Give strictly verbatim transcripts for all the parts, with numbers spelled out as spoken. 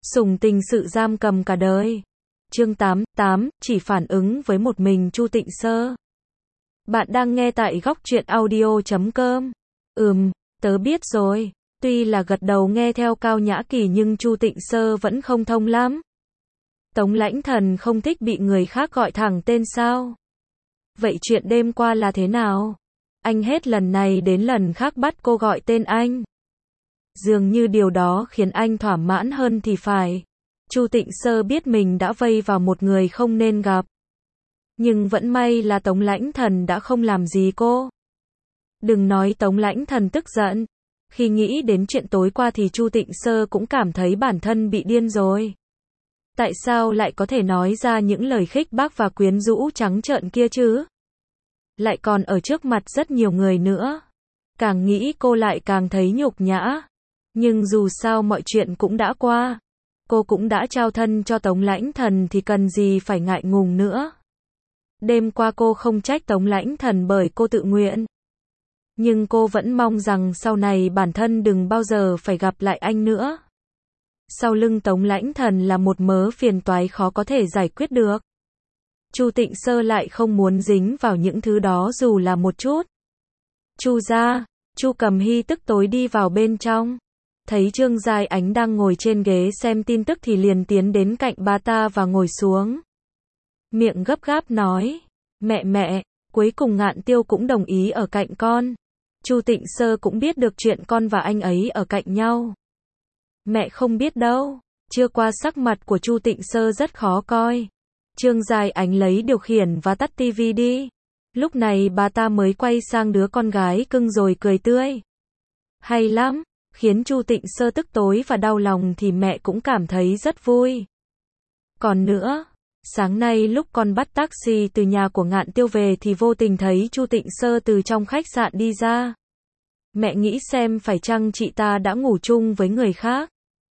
Sủng tình sự giam cầm cả đời. Chương tám, tám, chỉ phản ứng với một mình Chu Tịnh Sơ. Bạn đang nghe tại góc truyện audio chấm com. Ừm, tớ biết rồi. Tuy là gật đầu nghe theo Cao Nhã Kỳ nhưng Chu Tịnh Sơ vẫn không thông lắm. Tống Lãnh Thần không thích bị người khác gọi thẳng tên sao? Vậy chuyện đêm qua là thế nào? Anh hết lần này đến lần khác bắt cô gọi tên anh. Dường như điều đó khiến anh thỏa mãn hơn thì phải. Chu Tịnh Sơ biết mình đã vây vào một người không nên gặp. Nhưng vẫn may là Tống Lãnh Thần đã không làm gì cô. Đừng nói Tống Lãnh Thần tức giận. Khi nghĩ đến chuyện tối qua thì Chu Tịnh Sơ cũng cảm thấy bản thân bị điên rồi. Tại sao lại có thể nói ra những lời khích bác và quyến rũ trắng trợn kia chứ? Lại còn ở trước mặt rất nhiều người nữa. Càng nghĩ cô lại càng thấy nhục nhã. Nhưng dù sao mọi chuyện cũng đã qua. Cô cũng đã trao thân cho Tống Lãnh Thần thì cần gì phải ngại ngùng nữa. Đêm qua cô không trách Tống Lãnh Thần bởi cô tự nguyện. Nhưng cô vẫn mong rằng sau này bản thân đừng bao giờ phải gặp lại anh nữa. Sau lưng Tống Lãnh Thần là một mớ phiền toái khó có thể giải quyết được. Chu Tịnh Sơ lại không muốn dính vào những thứ đó dù là một chút. Chu gia, Chu Cầm Hy tức tối đi vào bên trong. Thấy Trương Giai Ánh đang ngồi trên ghế xem tin tức thì liền tiến đến cạnh bà ta và ngồi xuống. Miệng gấp gáp nói, mẹ mẹ, cuối cùng Ngạn Tiêu cũng đồng ý ở cạnh con. Chu Tịnh Sơ cũng biết được chuyện con và anh ấy ở cạnh nhau. Mẹ không biết đâu. Chưa qua sắc mặt của Chu Tịnh Sơ rất khó coi. Trương Giai Ánh lấy điều khiển và tắt tivi đi. Lúc này bà ta mới quay sang đứa con gái cưng rồi cười tươi. Hay lắm. Khiến Chu Tịnh Sơ tức tối và đau lòng thì mẹ cũng cảm thấy rất vui. Còn nữa, sáng nay lúc con bắt taxi từ nhà của Ngạn Tiêu về thì vô tình thấy Chu Tịnh Sơ từ trong khách sạn đi ra. Mẹ nghĩ xem phải chăng chị ta đã ngủ chung với người khác.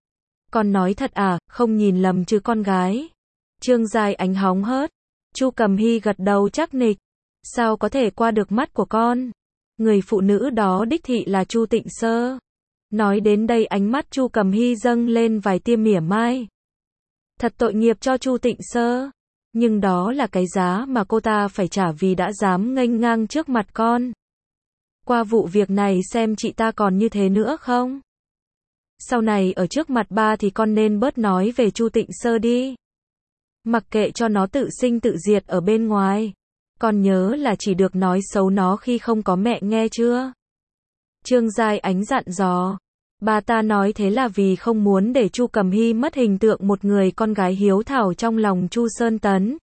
Con nói thật à, không nhìn lầm chứ con gái. Trương Giai Ánh hóng hớt. Chu Cầm Hy gật đầu chắc nịch. Sao có thể qua được mắt của con? Người phụ nữ đó đích thị là Chu Tịnh Sơ. Nói đến đây ánh mắt Chu Cầm Hy dâng lên vài tia mỉa mai. Thật tội nghiệp cho Chu Tịnh Sơ. Nhưng đó là cái giá mà cô ta phải trả vì đã dám nghênh ngang trước mặt con. Qua vụ việc này xem chị ta còn như thế nữa không? Sau này ở trước mặt ba thì con nên bớt nói về Chu Tịnh Sơ đi. Mặc kệ cho nó tự sinh tự diệt ở bên ngoài. Con nhớ là chỉ được nói xấu nó khi không có mẹ nghe chưa? Trương Giai Ánh dặn dò. Bà ta nói thế là vì không muốn để Chu Cầm Hy mất hình tượng một người con gái hiếu thảo trong lòng Chu Sơn Tấn.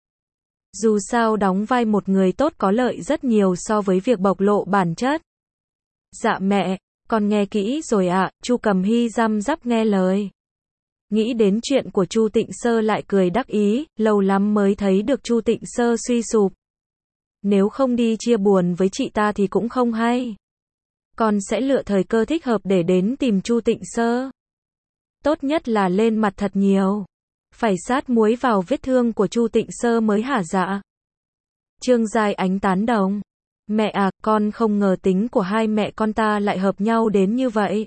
Dù sao đóng vai một người tốt có lợi rất nhiều so với việc bộc lộ bản chất. Dạ mẹ, con nghe kỹ rồi ạ. Chu Cầm Hy răm rắp nghe lời. Nghĩ đến chuyện của Chu Tịnh Sơ lại cười đắc ý, lâu lắm mới thấy được Chu Tịnh Sơ suy sụp. Nếu không đi chia buồn với chị ta thì cũng không hay. Con sẽ lựa thời cơ thích hợp để đến tìm Chu Tịnh Sơ. Tốt nhất là lên mặt thật nhiều. Phải sát muối vào vết thương của Chu Tịnh Sơ mới hả dạ. Trương Giai Ánh tán đồng. Mẹ à, con không ngờ tính của hai mẹ con ta lại hợp nhau đến như vậy.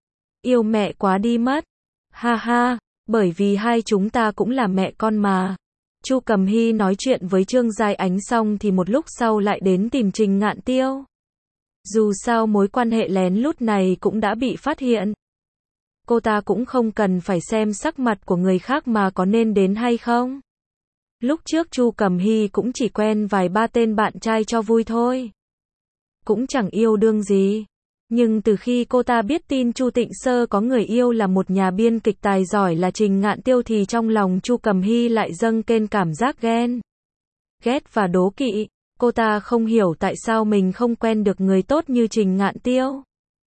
Yêu mẹ quá đi mất. Ha ha, bởi vì hai chúng ta cũng là mẹ con mà. Chu Cầm Hy nói chuyện với Trương Giai Ánh xong thì một lúc sau lại đến tìm Trình Ngạn Tiêu. Dù sao mối quan hệ lén lút này cũng đã bị phát hiện. Cô ta cũng không cần phải xem sắc mặt của người khác mà có nên đến hay không. Lúc trước Chu Cầm Hy cũng chỉ quen vài ba tên bạn trai cho vui thôi. Cũng chẳng yêu đương gì. Nhưng từ khi cô ta biết tin Chu Tịnh Sơ có người yêu là một nhà biên kịch tài giỏi là Trình Ngạn Tiêu thì trong lòng Chu Cầm Hy lại dâng lên cảm giác ghen. Ghét và đố kỵ. Cô ta không hiểu tại sao mình không quen được người tốt như Trình Ngạn Tiêu.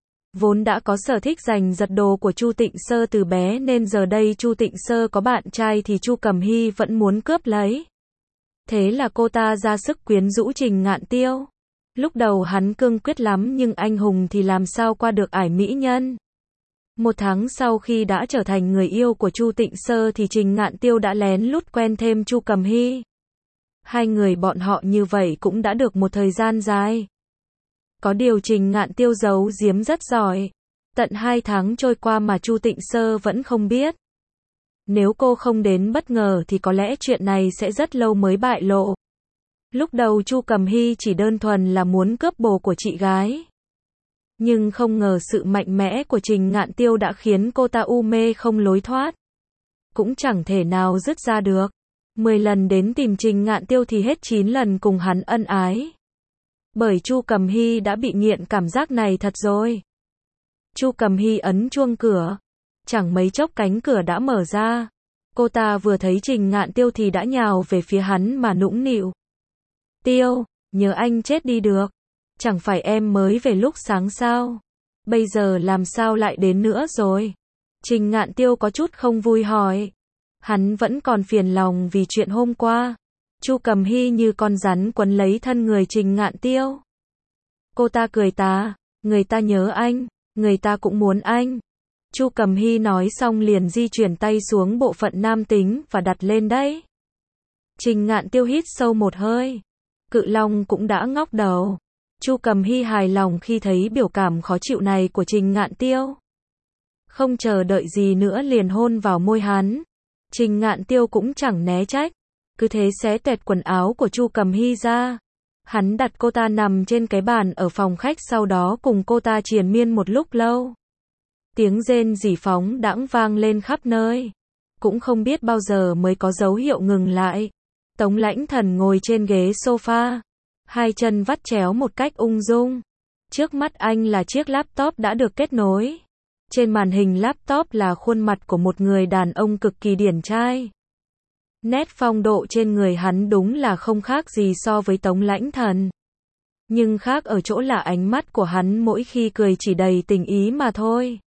Vốn đã có sở thích giành giật đồ của Chu Tịnh Sơ từ bé nên giờ đây Chu Tịnh Sơ có bạn trai thì Chu Cầm Hy vẫn muốn cướp lấy. Thế là cô ta ra sức quyến rũ Trình Ngạn Tiêu. Lúc đầu hắn cương quyết lắm nhưng anh hùng thì làm sao qua được ải mỹ nhân. Một tháng sau khi đã trở thành người yêu của Chu Tịnh Sơ thì Trình Ngạn Tiêu đã lén lút quen thêm Chu Cầm Hy. Hai người bọn họ như vậy cũng đã được một thời gian dài. Có điều Trình Ngạn Tiêu giấu giếm rất giỏi. Tận hai tháng trôi qua mà Chu Tịnh Sơ vẫn không biết. Nếu cô không đến bất ngờ thì có lẽ chuyện này sẽ rất lâu mới bại lộ. Lúc đầu Chu Cầm Hy chỉ đơn thuần là muốn cướp bồ của chị gái. Nhưng không ngờ sự mạnh mẽ của Trình Ngạn Tiêu đã khiến cô ta u mê không lối thoát. Cũng chẳng thể nào dứt ra được. Mười lần đến tìm Trình Ngạn Tiêu thì hết chín lần cùng hắn ân ái. Bởi Chu Cầm Hy đã bị nghiện cảm giác này thật rồi. Chu Cầm Hy ấn chuông cửa. Chẳng mấy chốc cánh cửa đã mở ra. Cô ta vừa thấy Trình Ngạn Tiêu thì đã nhào về phía hắn mà nũng nịu. Tiêu, nhớ anh chết đi được. Chẳng phải em mới về lúc sáng sao? Bây giờ làm sao lại đến nữa rồi? Trình Ngạn Tiêu có chút không vui hỏi. Hắn vẫn còn phiền lòng vì chuyện hôm qua. Chu Cầm Hy như con rắn quấn lấy thân người Trình Ngạn Tiêu. Cô ta cười tà, người ta nhớ anh, người ta cũng muốn anh. Chu Cầm Hy nói xong liền di chuyển tay xuống bộ phận nam tính và đặt lên đấy. Trình Ngạn Tiêu hít sâu một hơi. Cự Long cũng đã ngóc đầu. Chu Cầm Hy hài lòng khi thấy biểu cảm khó chịu này của Trình Ngạn Tiêu. Không chờ đợi gì nữa liền hôn vào môi hắn. Trình Ngạn Tiêu cũng chẳng né trách. Cứ thế xé toẹt quần áo của Chu Cầm Hy ra. Hắn đặt cô ta nằm trên cái bàn ở phòng khách, sau đó cùng cô ta triền miên một lúc lâu. Tiếng rên rỉ phóng đãng vang lên khắp nơi. Cũng không biết bao giờ mới có dấu hiệu ngừng lại. Tống Lãnh Thần ngồi trên ghế sofa. Hai chân vắt chéo một cách ung dung. Trước mắt anh là chiếc laptop đã được kết nối. Trên màn hình laptop là khuôn mặt của một người đàn ông cực kỳ điển trai. Nét phong độ trên người hắn đúng là không khác gì so với Tống Lãnh Thần. Nhưng khác ở chỗ là ánh mắt của hắn mỗi khi cười chỉ đầy tình ý mà thôi.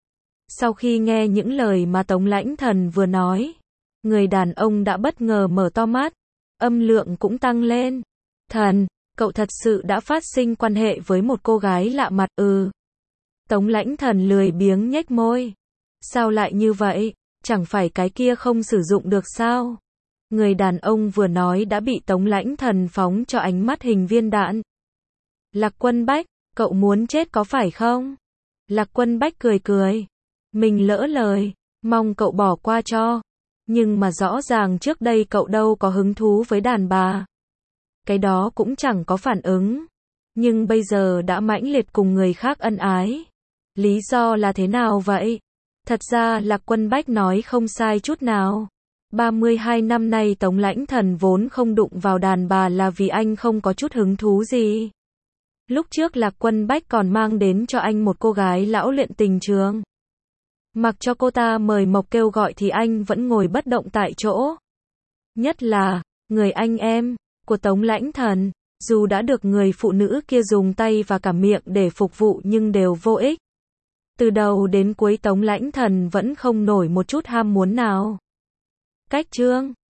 Sau khi nghe những lời mà Tống Lãnh Thần vừa nói, người đàn ông đã bất ngờ mở to mắt, âm lượng cũng tăng lên. Thần, cậu thật sự đã phát sinh quan hệ với một cô gái lạ mặt? Ừ. Tống Lãnh Thần lười biếng nhếch môi. Sao lại như vậy? Chẳng phải cái kia không sử dụng được sao? Người đàn ông vừa nói đã bị Tống Lãnh Thần phóng cho ánh mắt hình viên đạn. Lạc Quân Bách, cậu muốn chết có phải không? Lạc Quân Bách cười cười. Mình lỡ lời, mong cậu bỏ qua cho. Nhưng mà rõ ràng trước đây cậu đâu có hứng thú với đàn bà. Cái đó cũng chẳng có phản ứng. Nhưng bây giờ đã mãnh liệt cùng người khác ân ái. Lý do là thế nào vậy? Thật ra Lạc Quân Bách nói không sai chút nào. ba mươi hai năm nay Tống Lãnh Thần vốn không đụng vào đàn bà là vì anh không có chút hứng thú gì. Lúc trước Lạc Quân Bách còn mang đến cho anh một cô gái lão luyện tình trường. Mặc cho cô ta mời mọc kêu gọi thì anh vẫn ngồi bất động tại chỗ. Nhất là, người anh em của Tống Lãnh Thần, dù đã được người phụ nữ kia dùng tay và cả miệng để phục vụ nhưng đều vô ích. Từ đầu đến cuối Tống Lãnh Thần vẫn không nổi một chút ham muốn nào. Cách chương